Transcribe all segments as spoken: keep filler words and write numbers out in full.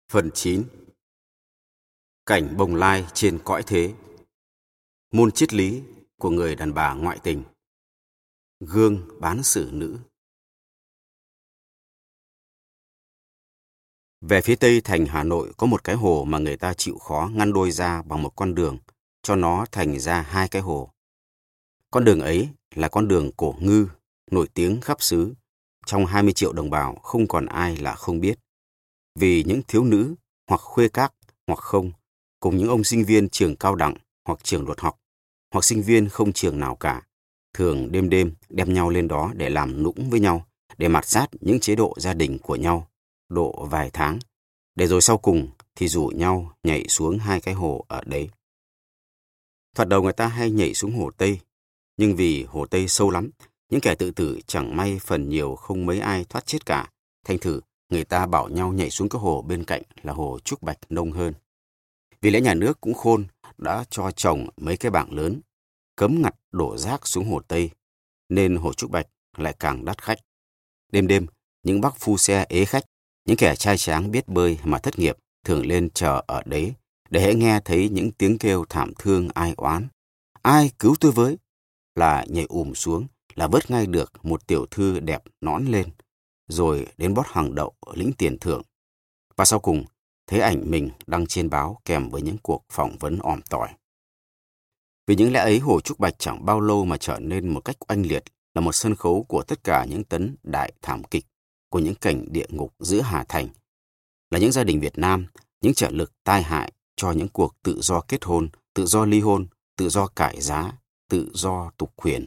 Phần chín. Cảnh bồng lai trên cõi thế. Môn triết lý của người đàn bà ngoại tình. Gương bán xử nữ. Về phía tây thành Hà Nội có một cái hồ mà người ta chịu khó ngăn đôi ra bằng một con đường, cho nó thành ra hai cái hồ. Con đường ấy là con đường cổ ngư, nổi tiếng khắp xứ. Trong hai mươi triệu đồng bào không còn ai là không biết. Vì những thiếu nữ hoặc khuê các hoặc không, cùng những ông sinh viên trường cao đẳng hoặc trường luật học, hoặc sinh viên không trường nào cả, thường đêm đêm đem nhau lên đó để làm nũng với nhau, để mạt sát những chế độ gia đình của nhau, độ vài tháng, để rồi sau cùng thì rủ nhau nhảy xuống hai cái hồ ở đấy. Thoạt đầu người ta hay nhảy xuống hồ Tây, nhưng vì hồ Tây sâu lắm, những kẻ tự tử chẳng may phần nhiều không mấy ai thoát chết cả, thành thử người ta bảo nhau nhảy xuống cái hồ bên cạnh là hồ Trúc Bạch nông hơn. Vì lẽ nhà nước cũng khôn, đã cho trồng mấy cái bảng lớn, cấm ngặt đổ rác xuống hồ Tây, nên hồ Trúc Bạch lại càng đắt khách. Đêm đêm, những bác phu xe ế khách, những kẻ trai tráng biết bơi mà thất nghiệp thường lên chờ ở đấy, để hễ nghe thấy những tiếng kêu thảm thương ai oán. Ai cứu tôi với? Là nhảy ùm xuống, là vớt ngay được một tiểu thư đẹp nõn lên, rồi đến bót hàng đậu lĩnh tiền thưởng. Và sau cùng, thấy ảnh mình đăng trên báo kèm với những cuộc phỏng vấn òm tỏi. Vì những lẽ ấy, hồ Trúc Bạch chẳng bao lâu mà trở nên một cách oanh liệt, là một sân khấu của tất cả những tấn đại thảm kịch, của những cảnh địa ngục giữa Hà Thành, là những gia đình Việt Nam, những trợ lực tai hại cho những cuộc tự do kết hôn, tự do ly hôn, tự do cải giá, tự do tục quyền.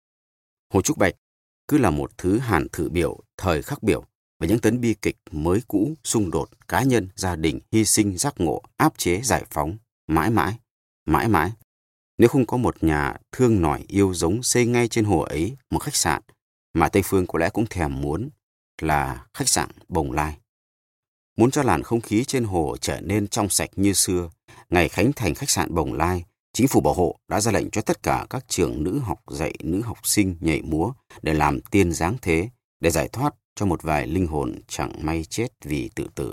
Hồ Trúc Bạch cứ là một thứ hàn thử biểu, thời khắc biểu về những tấn bi kịch mới cũ, xung đột, cá nhân, gia đình, hy sinh, giác ngộ, áp chế, giải phóng, mãi mãi, mãi mãi. Nếu không có một nhà thương nòi yêu giống xây ngay trên hồ ấy một khách sạn mà Tây Phương có lẽ cũng thèm muốn, là khách sạn Bồng Lai. Muốn cho làn không khí trên hồ trở nên trong sạch như xưa, ngày khánh thành khách sạn Bồng Lai, Chính phủ Bảo hộ đã ra lệnh cho tất cả các trường nữ học dạy nữ học sinh nhảy múa để làm tiên dáng thế, để giải thoát cho một vài linh hồn chẳng may chết vì tự tử.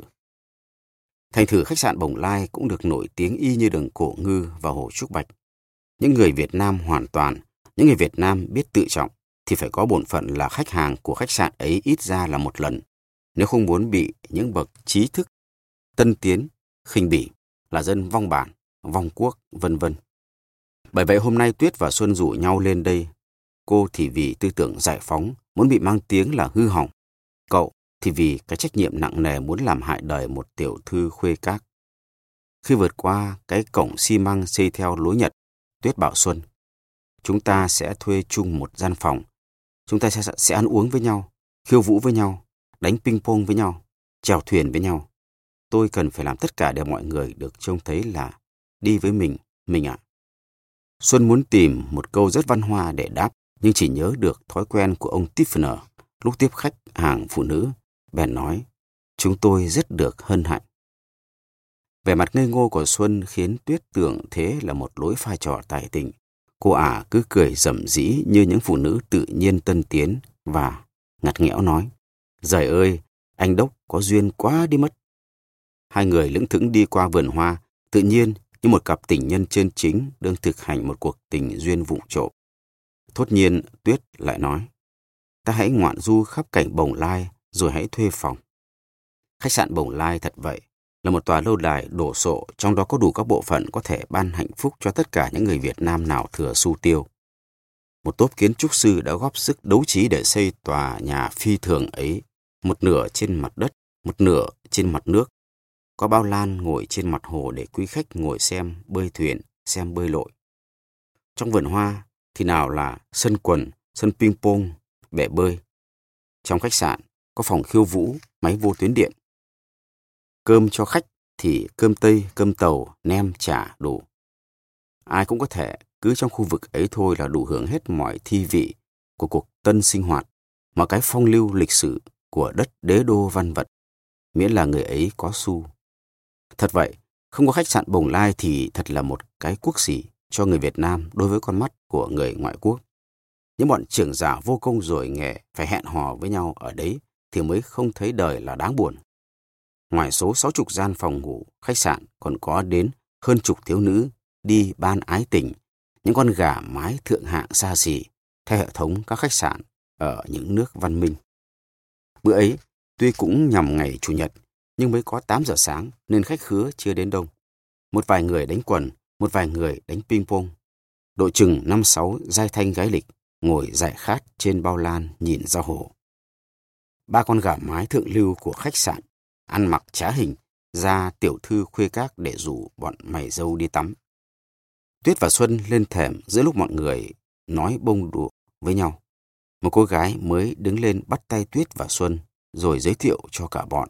Thành thử khách sạn Bồng Lai cũng được nổi tiếng y như đường Cổ Ngư và hồ Trúc Bạch. Những người Việt Nam hoàn toàn, những người Việt Nam biết tự trọng, thì phải có bổn phận là khách hàng của khách sạn ấy ít ra là một lần, nếu không muốn bị những bậc trí thức, tân tiến, khinh bỉ, là dân vong bản, vong quốc, vân vân. Bởi vậy hôm nay Tuyết và Xuân rủ nhau lên đây. Cô thì vì tư tưởng giải phóng, muốn bị mang tiếng là hư hỏng. Cậu thì vì cái trách nhiệm nặng nề muốn làm hại đời một tiểu thư khuê các. Khi vượt qua cái cổng xi măng xây theo lối Nhật, Tuyết bảo Xuân, chúng ta sẽ thuê chung một gian phòng. Chúng ta sẽ, sẽ ăn uống với nhau, khiêu vũ với nhau, đánh ping pong với nhau, chèo thuyền với nhau. Tôi cần phải làm tất cả để mọi người được trông thấy là đi với mình, mình ạ. Xuân muốn tìm một câu rất văn hoa để đáp, nhưng chỉ nhớ được thói quen của ông Tiffner lúc tiếp khách hàng phụ nữ, bèn nói, chúng tôi rất được hân hạnh. Vẻ mặt ngây ngô của Xuân khiến Tuyết tưởng thế là một lối pha trò tài tình. Cô ả cứ cười rậm rĩ như những phụ nữ tự nhiên tân tiến và ngặt nghẽo nói, giời ơi, anh Đốc có duyên quá đi mất. Hai người lững thững đi qua vườn hoa, tự nhiên như một cặp tình nhân chân chính đang thực hành một cuộc tình duyên vụng trộm. Thốt nhiên Tuyết lại nói, ta hãy ngoạn du khắp cảnh Bồng Lai rồi hãy thuê phòng. Khách sạn Bồng Lai thật vậy, là một tòa lâu đài đổ sộ, trong đó có đủ các bộ phận có thể ban hạnh phúc cho tất cả những người Việt Nam nào thừa xu tiêu. Một tốp kiến trúc sư đã góp sức đấu trí để xây tòa nhà phi thường ấy, một nửa trên mặt đất, một nửa trên mặt nước. Có bao lan ngồi trên mặt hồ để quý khách ngồi xem bơi thuyền, xem bơi lội. Trong vườn hoa thì nào là sân quần, sân ping pong, bể bơi. Trong khách sạn có phòng khiêu vũ, máy vô tuyến điện. Cơm cho khách thì cơm Tây, cơm Tàu, nem, chả đủ. Ai cũng có thể cứ trong khu vực ấy thôi là đủ hưởng hết mọi thi vị của cuộc tân sinh hoạt, mọi cái phong lưu lịch sử của đất đế đô văn vật, miễn là người ấy có xu. Thật vậy, không có khách sạn Bồng Lai thì thật là một cái quốc xỉ cho người Việt Nam đối với con mắt của người ngoại quốc. Những bọn trưởng giả vô công rồi nghề phải hẹn hò với nhau ở đấy thì mới không thấy đời là đáng buồn. Ngoài số sáu chục gian phòng ngủ, khách sạn còn có đến hơn chục thiếu nữ đi ban ái tình, những con gà mái thượng hạng xa xỉ, theo hệ thống các khách sạn ở những nước văn minh. Bữa ấy, tuy cũng nhằm ngày Chủ nhật, nhưng mới có tám giờ sáng nên khách khứa chưa đến đông. Một vài người đánh quần, một vài người đánh ping pong. Độ chừng năm sáu giai thanh gái lịch ngồi dại khát trên bao lan nhìn ra hồ. Ba con gà mái thượng lưu của khách sạn ăn mặc trá hình ra tiểu thư khuê các để rủ bọn mày dâu đi tắm. Tuyết và Xuân lên thềm giữa lúc mọi người nói bông đùa với nhau. Một cô gái mới đứng lên bắt tay Tuyết và Xuân rồi giới thiệu cho cả bọn.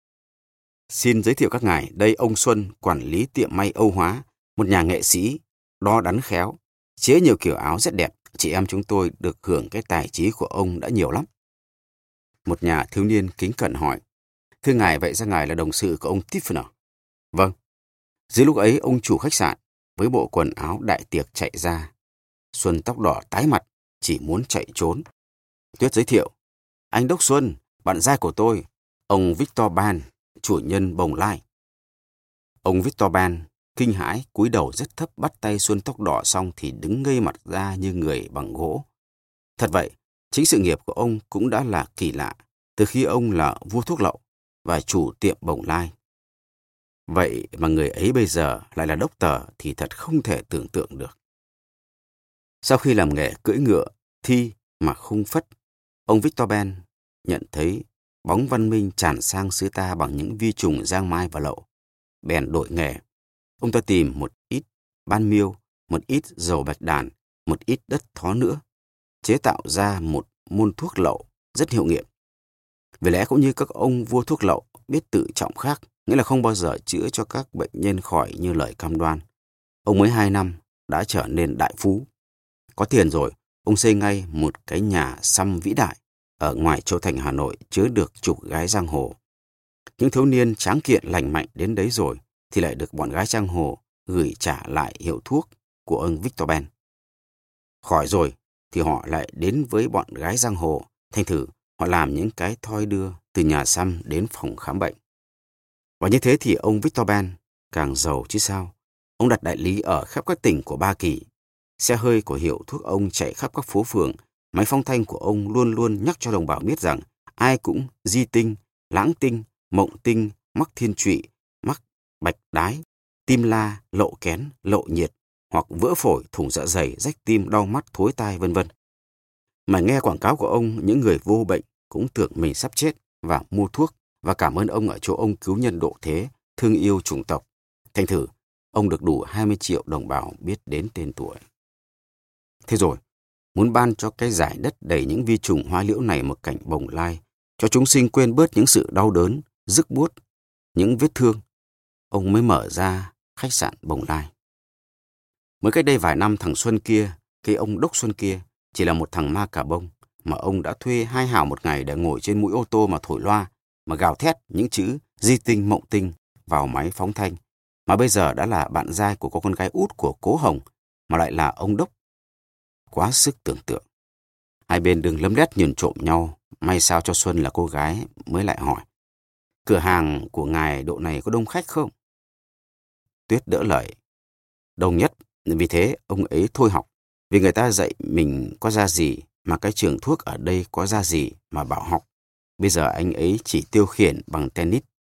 Xin giới thiệu các ngài, đây ông Xuân, quản lý tiệm may Âu Hóa, một nhà nghệ sĩ, đo đắn khéo, chế nhiều kiểu áo rất đẹp. Chị em chúng tôi được hưởng cái tài trí của ông đã nhiều lắm. Một nhà thiếu niên kính cẩn hỏi, thưa ngài, vậy ra ngài là đồng sự của ông Tiffany? Vâng. Dưới lúc ấy, ông chủ khách sạn với bộ quần áo đại tiệc chạy ra. Xuân tóc đỏ tái mặt, chỉ muốn chạy trốn. Tuyết giới thiệu, anh Đốc Xuân, bạn giai của tôi, ông Victor Ban, chủ nhân Bồng Lai. Ông Victor Ban kinh hãi cúi đầu rất thấp, bắt tay Xuân tóc đỏ xong thì đứng ngây mặt ra như người bằng gỗ. Thật vậy, chính sự nghiệp của ông cũng đã là kỳ lạ từ khi ông là vua thuốc lậu và chủ tiệm Bồng Lai. Vậy mà người ấy bây giờ lại là đốc tờ thì thật không thể tưởng tượng được. Sau khi làm nghề cưỡi ngựa thi mà khung phất, ông Victor Ben nhận thấy bóng văn minh tràn sang xứ ta bằng những vi trùng giang mai và lậu. Bèn đổi nghề. Ông ta tìm một ít ban miêu, một ít dầu bạch đàn, một ít đất thó nữa, chế tạo ra một môn thuốc lậu rất hiệu nghiệm. Vì lẽ cũng như các ông vua thuốc lậu biết tự trọng khác, nghĩa là không bao giờ chữa cho các bệnh nhân khỏi như lời cam đoan. Ông mới hai năm đã trở nên đại phú. Có tiền rồi, ông xây ngay một cái nhà xăm vĩ đại ở ngoài châu thành Hà Nội chứa được chục gái giang hồ. Những thiếu niên tráng kiện lành mạnh đến đấy rồi thì lại được bọn gái giang hồ gửi trả lại hiệu thuốc của ông Victor Ben. Khỏi rồi thì họ lại đến với bọn gái giang hồ, thành thử họ làm những cái thoi đưa từ nhà xăm đến phòng khám bệnh. Và như thế thì ông Victor Ben càng giàu chứ sao. Ông đặt đại lý ở khắp các tỉnh của Ba Kỳ. Xe hơi của hiệu thuốc ông chạy khắp các phố phường. Máy phong thanh của ông luôn luôn nhắc cho đồng bào biết rằng ai cũng di tinh, lãng tinh, mộng tinh, mắc thiên trụy, mắc bạch đái, tim la, lậu kén, lậu nhiệt, hoặc vỡ phổi, thủng dạ dày, rách tim, đau mắt, thối tai, vân vân. Mà nghe quảng cáo của ông, những người vô bệnh cũng tưởng mình sắp chết và mua thuốc và cảm ơn ông ở chỗ ông cứu nhân độ thế, thương yêu chủng tộc. Thành thử, ông được đủ hai mươi triệu đồng bào biết đến tên tuổi. Thế rồi, muốn ban cho cái giải đất đầy những vi trùng hoa liễu này một cảnh Bồng Lai, cho chúng sinh quên bớt những sự đau đớn, rức buốt, những vết thương, ông mới mở ra khách sạn Bồng Lai. Mới cách đây vài năm, thằng Xuân kia, cái ông Đốc Xuân kia, chỉ là một thằng ma cà bông mà ông đã thuê hai hào một ngày để ngồi trên mũi ô tô mà thổi loa, mà gào thét những chữ di tinh mộng tinh vào máy phóng thanh, mà bây giờ đã là bạn giai của cô con gái út của Cố Hồng, mà lại là ông Đốc. Quá sức tưởng tượng. Hai bên đừng lấm lét nhìn trộm nhau, may sao cho Xuân là cô gái mới lại hỏi, cửa hàng của ngài độ này có đông khách không? Tuyết đỡ lời, đông nhất, vì thế ông ấy thôi học, vì người ta dạy mình có ra gì, mà cái trường thuốc ở đây có ra gì mà bảo học. Bây giờ anh ấy chỉ tiêu khiển bằng tennis.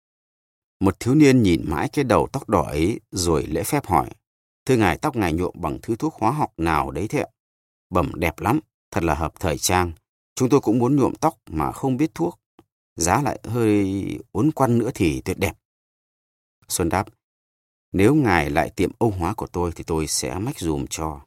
Một thiếu niên nhìn mãi cái đầu tóc đỏ ấy rồi lễ phép hỏi, thưa ngài, tóc ngài nhuộm bằng thứ thuốc hóa học nào đấy thế ạ? Bẩm đẹp lắm, thật là hợp thời trang. Chúng tôi cũng muốn nhuộm tóc mà không biết thuốc. Giá lại hơi uốn quăn nữa thì tuyệt đẹp. Xuân đáp, nếu ngài lại tiệm Âu Hóa của tôi thì tôi sẽ mách dùm cho.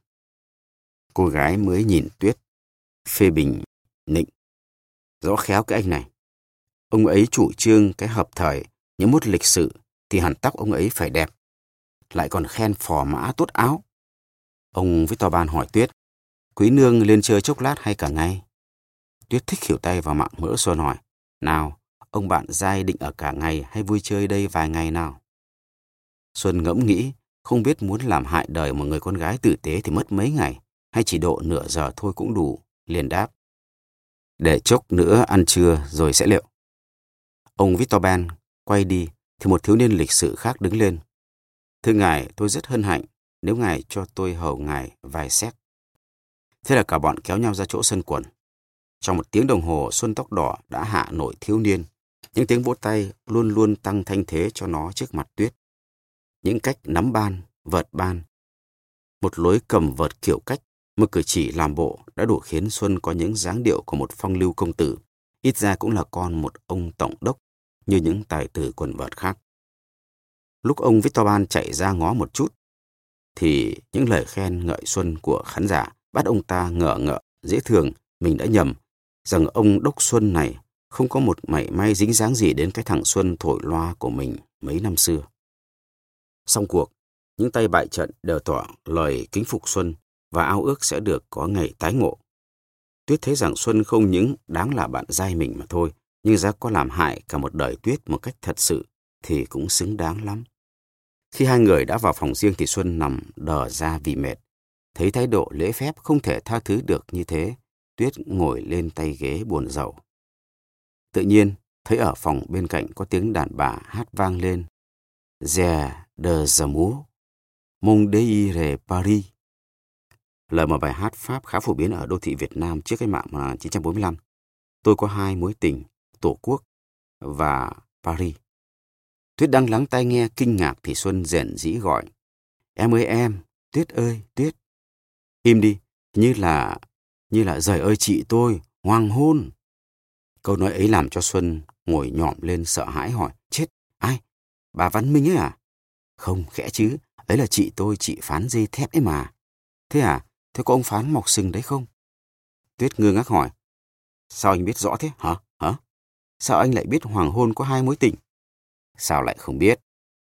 Cô gái mới nhìn Tuyết, phê bình, nịnh. Rõ khéo cái anh này. Ông ấy chủ trương cái hợp thời, những mốt lịch sự thì hẳn tóc ông ấy phải đẹp. Lại còn khen phò mã tốt áo. Ông Victor Ban hỏi Tuyết, quý nương lên chơi chốc lát hay cả ngày? Tuyết thích khỉu tay vào mạng mỡ Xuân hỏi, nào, ông bạn giai định ở cả ngày hay vui chơi đây vài ngày nào? Xuân ngẫm nghĩ, không biết muốn làm hại đời một người con gái tử tế thì mất mấy ngày, hay chỉ độ nửa giờ thôi cũng đủ, liền đáp. Để chốc nữa ăn trưa rồi sẽ liệu. Ông Victor Ben Quay đi thì một thiếu niên lịch sự khác đứng lên. Thưa ngài, tôi rất hân hạnh nếu ngài cho tôi hầu ngài vài séc. Thế là cả bọn kéo nhau ra chỗ sân quần. Trong một tiếng đồng hồ, Xuân tóc đỏ đã hạ nổi thiếu niên. Những tiếng vỗ tay luôn luôn tăng thanh thế cho nó trước mặt Tuyết. Những cách nắm ban, vợt ban, một lối cầm vợt kiểu cách, một cử chỉ làm bộ đã đủ khiến Xuân có những dáng điệu của một phong lưu công tử, ít ra cũng là con một ông tổng đốc như những tài tử quần vợt khác. Lúc ông Victor Ban chạy ra ngó một chút, thì những lời khen ngợi Xuân của khán giả bắt ông ta ngờ ngợ dễ thường mình đã nhầm, rằng ông Đốc Xuân này không có một mảy may dính dáng gì đến cái thằng Xuân thổi loa của mình mấy năm xưa. Xong cuộc, những tay bại trận đều tỏ lời kính phục Xuân và ao ước sẽ được có ngày tái ngộ. Tuyết thấy rằng Xuân không những đáng là bạn giai mình mà thôi, nhưng giá có làm hại cả một đời Tuyết một cách thật sự thì cũng xứng đáng lắm. Khi hai người đã vào phòng riêng thì Xuân nằm đờ ra vì mệt. Thấy thái độ lễ phép không thể tha thứ được như thế, Tuyết ngồi lên tay ghế buồn rầu. Tự nhiên, thấy ở phòng bên cạnh có tiếng đàn bà hát vang lên. Je de Zamour, mon désir Paris. Lời một bài hát Pháp khá phổ biến ở đô thị Việt Nam trước cách mạng một nghìn chín trăm bốn mươi lăm. Tôi có hai mối tình, Tổ quốc và Paris. Tuyết đang lắng tai nghe kinh ngạc thì Xuân rền rĩ gọi. Em ơi em, Tuyết ơi, Tuyết. Im đi, như là, như là giời ơi chị tôi, hoàng hôn. Câu nói ấy làm cho Xuân ngồi nhỏm lên sợ hãi hỏi. Chết, ai? Bà Văn Minh ấy à? Không, khẽ chứ, ấy là chị tôi, chị Phán dây thép ấy mà. Thế à, thế có ông Phán mọc sừng đấy không? Tuyết ngơ ngác hỏi. Sao anh biết rõ thế, hả? Hả? Sao anh lại biết hoàng hôn có hai mối tình? Sao lại không biết?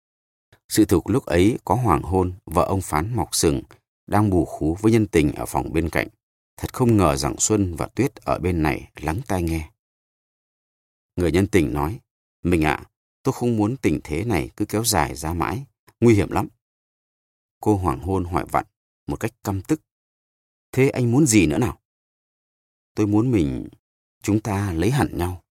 Sự thực lúc ấy có hoàng hôn, vợ ông Phán mọc sừng, đang bù khú với nhân tình ở phòng bên cạnh. Thật không ngờ rằng Xuân và Tuyết ở bên này lắng tai nghe. Người nhân tình nói, mình ạ, à, tôi không muốn tình thế này cứ kéo dài ra mãi, nguy hiểm lắm. Cô hoàng hôn hỏi vặn, một cách căm tức. Thế anh muốn gì nữa nào? Tôi muốn mình, chúng ta lấy hẳn nhau.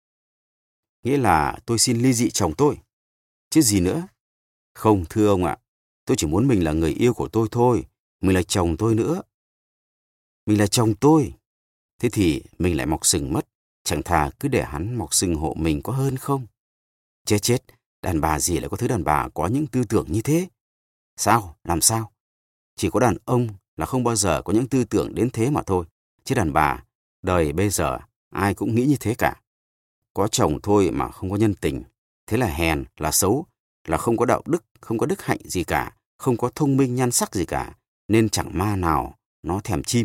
Nghĩa là tôi xin ly dị chồng tôi. Chứ gì nữa? Không, thưa ông ạ, tôi chỉ muốn mình là người yêu của tôi thôi, mình là chồng tôi nữa. Mình là chồng tôi. Thế thì mình lại mọc sừng mất, chẳng thà cứ để hắn mọc sừng hộ mình có hơn không? Chết chết, đàn bà gì lại có thứ đàn bà có những tư tưởng như thế? Sao? Làm sao? Chỉ có đàn ông là không bao giờ có những tư tưởng đến thế mà thôi. Chứ đàn bà, đời bây giờ ai cũng nghĩ như thế cả. Có chồng thôi mà không có nhân tình. Thế là hèn, là xấu, là không có đạo đức, không có đức hạnh gì cả, không có thông minh nhan sắc gì cả, nên chẳng ma nào nó thèm chim.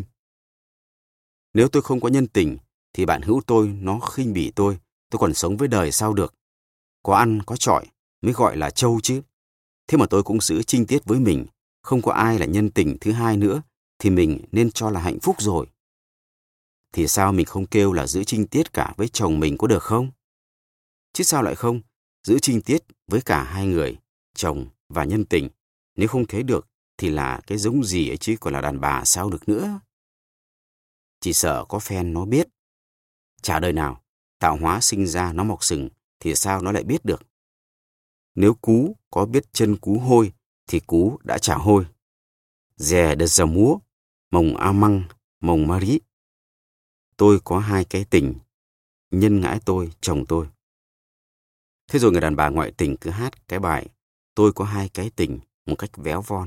Nếu tôi không có nhân tình, thì bạn hữu tôi nó khinh bỉ tôi, tôi còn sống với đời sao được. Có ăn, có chọi mới gọi là trâu chứ. Thế mà tôi cũng giữ trinh tiết với mình, không có ai là nhân tình thứ hai nữa, thì mình nên cho là hạnh phúc rồi. Thì sao mình không kêu là giữ trinh tiết cả với chồng mình có được không? Chứ sao lại không, giữ trinh tiết với cả hai người, chồng và nhân tình. Nếu không thế được, thì là cái giống gì ấy chứ còn là đàn bà sao được nữa. Chỉ sợ có phen nó biết. Chả đời nào, tạo hóa sinh ra nó mọc sừng, thì sao nó lại biết được. Nếu cú có biết chân cú hôi, thì cú đã trả hôi. Dè de Zamour, mồng Amang, mồng Marie. Tôi có hai cái tình, nhân ngãi tôi, chồng tôi. Thế rồi người đàn bà ngoại tình cứ hát cái bài Tôi có hai cái tình một cách véo von.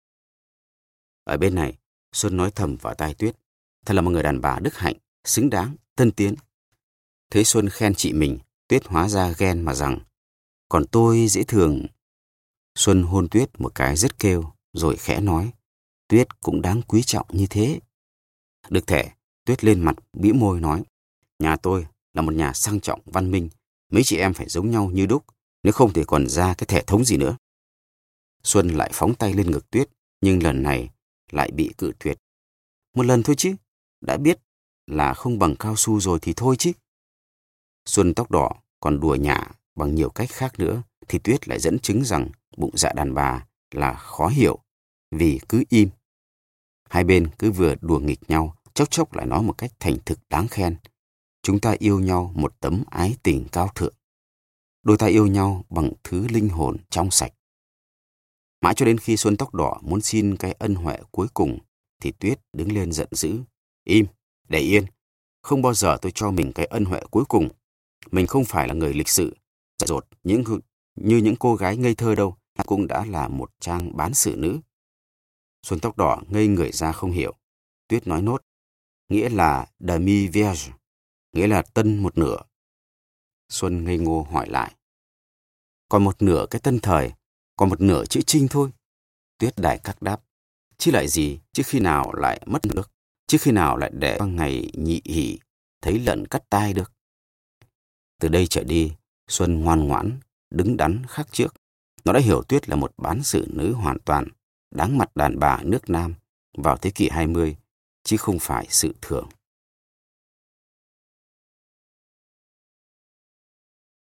Ở bên này, Xuân nói thầm vào tai Tuyết. Thật là một người đàn bà đức hạnh, xứng đáng, tân tiến. Thấy Xuân khen chị mình, Tuyết hóa ra ghen mà rằng còn tôi dễ thường. Xuân hôn Tuyết một cái rất kêu, rồi khẽ nói Tuyết cũng đáng quý trọng như thế. Được thể, Tuyết lên mặt bĩu môi nói nhà tôi là một nhà sang trọng văn minh, mấy chị em phải giống nhau như đúc, nếu không thì còn ra cái thể thống gì nữa. Xuân lại phóng tay lên ngực Tuyết, nhưng lần này lại bị cự tuyệt. Một lần thôi chứ, đã biết là không bằng cao su rồi thì thôi chứ. Xuân tóc đỏ còn đùa nhả bằng nhiều cách khác nữa, thì Tuyết lại dẫn chứng rằng bụng dạ đàn bà là khó hiểu, vì cứ im. Hai bên cứ vừa đùa nghịch nhau, chốc chốc lại nói một cách thành thực đáng khen. Chúng ta yêu nhau một tấm ái tình cao thượng. Đôi ta yêu nhau bằng thứ linh hồn trong sạch. Mãi cho đến khi Xuân tóc đỏ muốn xin cái ân huệ cuối cùng, thì Tuyết đứng lên giận dữ. Im, để yên. Không bao giờ tôi cho mình cái ân huệ cuối cùng. Mình không phải là người lịch sự, dại dột những, như những cô gái ngây thơ đâu. Cũng đã là một trang bán sự nữ. Xuân tóc đỏ ngây người ra không hiểu. Tuyết nói nốt. Nghĩa là demi vierge, nghĩa là tân một nửa. Xuân ngây ngô hỏi lại. Còn một nửa cái tân thời, còn một nửa chữ trinh thôi. Tuyết đại các đáp. Chứ lại gì, chứ khi nào lại mất nước, chứ khi nào lại để qua ngày nhị hỷ, thấy lợn cắt tai được. Từ đây trở đi, Xuân ngoan ngoãn, đứng đắn khác trước. Nó đã hiểu Tuyết là một bán sự nữ hoàn toàn, đáng mặt đàn bà nước Nam vào thế kỷ hai mươi, chứ không phải sự thường.